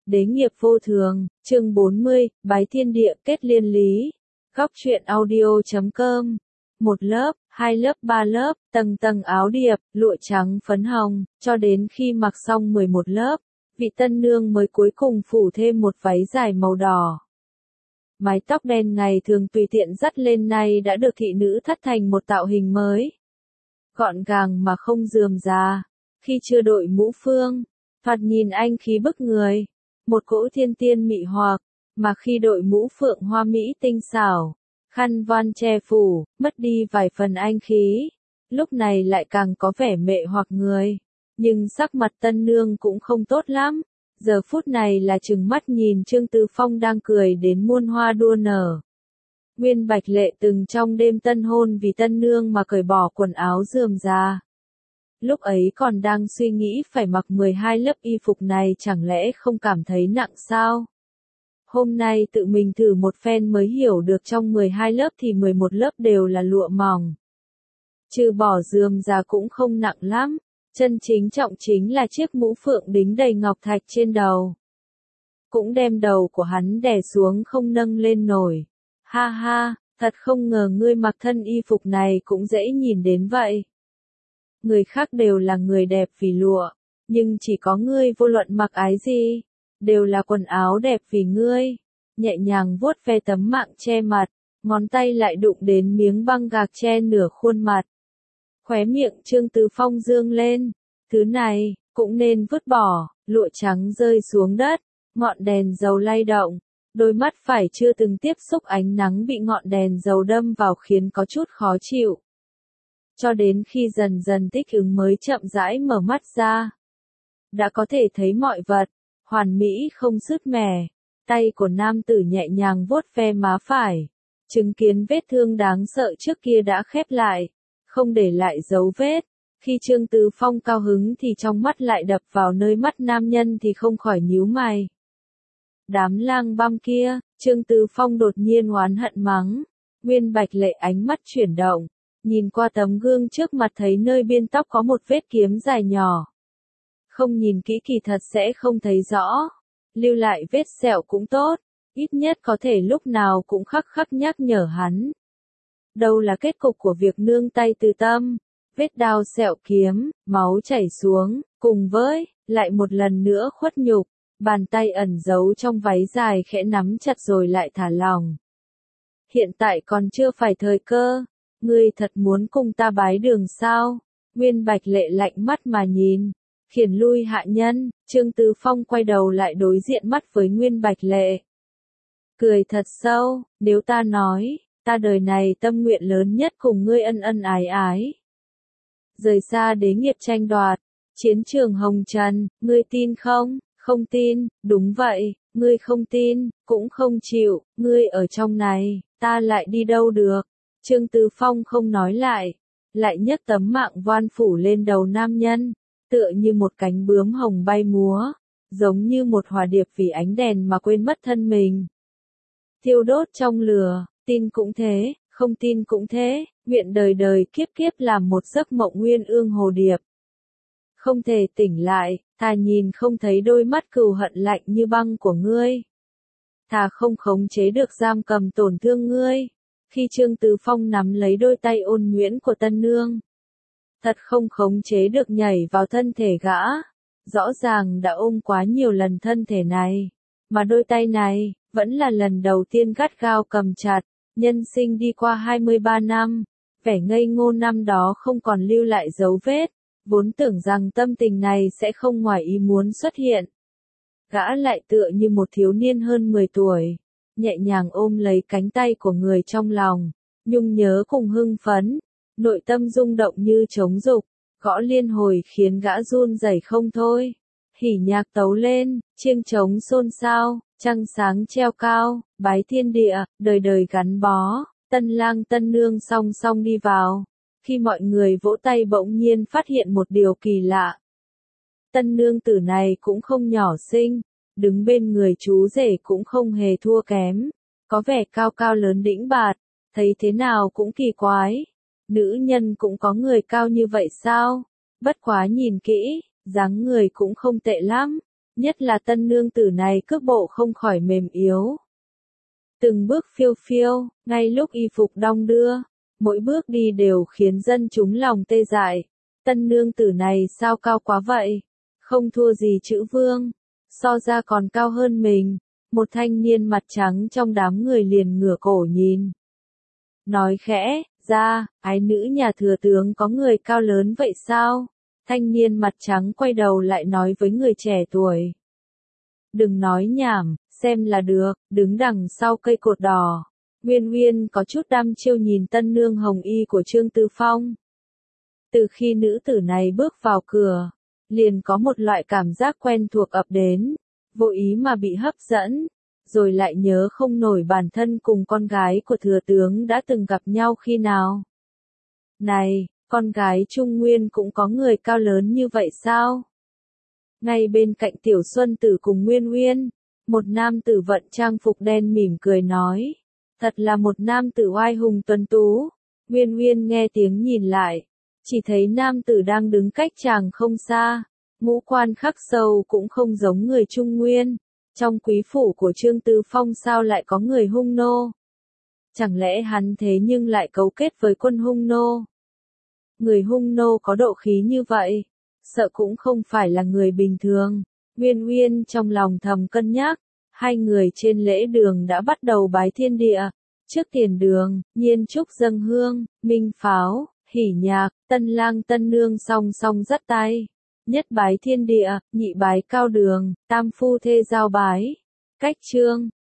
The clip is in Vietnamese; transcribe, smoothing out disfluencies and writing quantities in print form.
Đế nghiệp vô thường, chương 40, bái thiên địa kết liên lý. Góc truyện audio.com. Một lớp, hai lớp, ba lớp, tầng tầng áo điệp, lụa trắng phấn hồng, cho đến khi mặc xong 11 lớp, vị tân nương mới cuối cùng phủ thêm một váy dài màu đỏ. Mái tóc đen ngày thường tùy tiện dắt lên nay đã được thị nữ thắt thành một tạo hình mới. Gọn gàng mà không rườm rà, khi chưa đội mũ phương, thoạt nhìn anh khí bức người. Một cỗ thiên tiên mị hoặc, mà khi đội mũ phượng hoa mỹ tinh xảo, khăn voan che phủ, mất đi vài phần anh khí. Lúc này lại càng có vẻ mệ hoặc người. Nhưng sắc mặt tân nương cũng không tốt lắm. Giờ phút này là trừng mắt nhìn Trương Tư Phong đang cười đến muôn hoa đua nở. Nguyên Bạch Lệ từng trong đêm tân hôn vì tân nương mà cởi bỏ quần áo rườm rà. Lúc ấy còn đang suy nghĩ phải mặc 12 lớp y phục này chẳng lẽ không cảm thấy nặng sao? Hôm nay tự mình thử một phen mới hiểu được trong 12 lớp thì 11 lớp đều là lụa mỏng. Trừ bỏ rườm rà cũng không nặng lắm, chân chính trọng chính là chiếc mũ phượng đính đầy ngọc thạch trên đầu. Cũng đem đầu của hắn đè xuống không nâng lên nổi. Ha ha, thật không ngờ ngươi mặc thân y phục này cũng dễ nhìn đến vậy. Người khác đều là người đẹp vì lụa, nhưng chỉ có ngươi vô luận mặc ái gì, đều là quần áo đẹp vì ngươi. Nhẹ nhàng vuốt ve tấm mạng che mặt, ngón tay lại đụng đến miếng băng gạc che nửa khuôn mặt. Khóe miệng Trương Tư Phong dương lên, thứ này, cũng nên vứt bỏ, lụa trắng rơi xuống đất, ngọn đèn dầu lay động, đôi mắt phải chưa từng tiếp xúc ánh nắng bị ngọn đèn dầu đâm vào khiến có chút khó chịu. Cho đến khi dần dần thích ứng mới chậm rãi mở mắt ra. Đã có thể thấy mọi vật, hoàn mỹ không sứt mẻ, tay của nam tử nhẹ nhàng vuốt ve má phải, chứng kiến vết thương đáng sợ trước kia đã khép lại, không để lại dấu vết. Khi Trương Tư Phong cao hứng thì trong mắt lại đập vào nơi mắt nam nhân thì không khỏi nhíu mày. Đám lang băm kia, Trương Tư Phong đột nhiên oán hận mắng. Nguyên Bạch Lệ ánh mắt chuyển động, nhìn qua tấm gương trước mặt thấy nơi biên tóc có một vết kiếm dài nhỏ. Không nhìn kỹ kỳ thật sẽ không thấy rõ, lưu lại vết sẹo cũng tốt, ít nhất có thể lúc nào cũng khắc khắc nhắc nhở hắn. Đâu là kết cục của việc nương tay từ tâm, vết đao sẹo kiếm, máu chảy xuống, cùng với, lại một lần nữa khuất nhục, bàn tay ẩn giấu trong váy dài khẽ nắm chặt rồi lại thả lỏng. Hiện tại còn chưa phải thời cơ, ngươi thật muốn cùng ta bái đường sao? Nguyên Bạch Lệ lạnh mắt mà nhìn, khiển lui hạ nhân. Trương Tư Phong quay đầu lại đối diện mắt với Nguyên Bạch Lệ. Cười thật sâu, nếu ta nói, ta đời này tâm nguyện lớn nhất cùng ngươi ân ân ái ái. Rời xa đế nghiệp tranh đoạt, chiến trường hồng trần, ngươi tin không? Không tin, đúng vậy, ngươi không tin, cũng không chịu, ngươi ở trong này, ta lại đi đâu được. Trương Tư Phong không nói lại nhấc tấm mạng voan phủ lên đầu nam nhân, tựa như một cánh bướm hồng bay múa, giống như một hỏa điệp vì ánh đèn mà quên mất thân mình. Thiêu đốt trong lửa, tin cũng thế, không tin cũng thế, nguyện đời đời kiếp kiếp làm một giấc mộng nguyên ương hồ điệp. Không thể tỉnh lại, thà nhìn không thấy đôi mắt cừu hận lạnh như băng của ngươi. Thà không khống chế được giam cầm tổn thương ngươi. Khi Trương Tư Phong nắm lấy đôi tay ôn nhuyễn của tân nương, thật không khống chế được nhảy vào thân thể gã. Rõ ràng đã ôm quá nhiều lần thân thể này, mà đôi tay này, vẫn là lần đầu tiên gắt gao cầm chặt. Nhân sinh đi qua 23 năm, vẻ ngây ngô năm đó không còn lưu lại dấu vết, vốn tưởng rằng tâm tình này sẽ không ngoài ý muốn xuất hiện. Gã lại tựa như một thiếu niên hơn 10 tuổi. Nhẹ nhàng ôm lấy cánh tay của người trong lòng, nhung nhớ cùng hưng phấn, nội tâm rung động như trống dục, gõ liên hồi khiến gã run rẩy không thôi. Hỉ nhạc tấu lên, chiêng trống xôn xao, trăng sáng treo cao, bái thiên địa, đời đời gắn bó, tân lang tân nương song song đi vào. Khi mọi người vỗ tay bỗng nhiên phát hiện một điều kỳ lạ. Tân nương tử này cũng không nhỏ xinh. Đứng bên người chú rể cũng không hề thua kém, có vẻ cao cao lớn đĩnh bạt, thấy thế nào cũng kỳ quái. Nữ nhân cũng có người cao như vậy sao? Bất quá nhìn kỹ, dáng người cũng không tệ lắm, Nhất là tân nương tử này cước bộ không khỏi mềm yếu. Từng bước phiêu phiêu, ngay lúc y phục đong đưa, mỗi bước đi đều khiến dân chúng lòng tê dại. Tân nương tử này sao cao quá vậy? Không thua gì chữ vương, so ra còn cao hơn mình. Một thanh niên mặt trắng trong đám người liền ngửa cổ nhìn. Nói khẽ, ra, ái nữ nhà thừa tướng có người cao lớn vậy sao? Thanh niên mặt trắng quay đầu lại nói với người trẻ tuổi. Đừng nói nhảm, xem là được, đứng đằng sau cây cột đỏ. Nguyên Nguyên có chút đăm chiêu nhìn tân nương hồng y của Trương Tư Phong. Từ khi nữ tử này bước vào cửa, liền có một loại cảm giác quen thuộc ập đến, vô ý mà bị hấp dẫn, rồi lại nhớ không nổi bản thân cùng con gái của thừa tướng đã từng gặp nhau khi nào. Này, con gái Trung Nguyên cũng có người cao lớn như vậy sao? Ngay bên cạnh Tiểu Xuân Tử cùng Nguyên Nguyên, một nam tử vận trang phục đen mỉm cười nói, thật là một nam tử oai hùng tuấn tú. Nguyên Nguyên nghe tiếng nhìn lại, chỉ thấy nam tử đang đứng cách chàng không xa, ngũ quan khắc sâu cũng không giống người Trung Nguyên. Trong quý phủ của Trương Tư Phong sao lại có người hung nô? Chẳng lẽ hắn thế nhưng lại cấu kết với quân hung nô? Người hung nô có độ khí như vậy, sợ cũng không phải là người bình thường. Nguyên Nguyên trong lòng thầm cân nhắc, hai người trên lễ đường đã bắt đầu bái thiên địa. Trước tiền đường, Nhiên Trúc dâng hương, minh pháo, hỉ nhạc, tân lang tân nương song song dắt tay. Nhất bái thiên địa, nhị bái cao đường, tam phu thê giao bái. Cách chương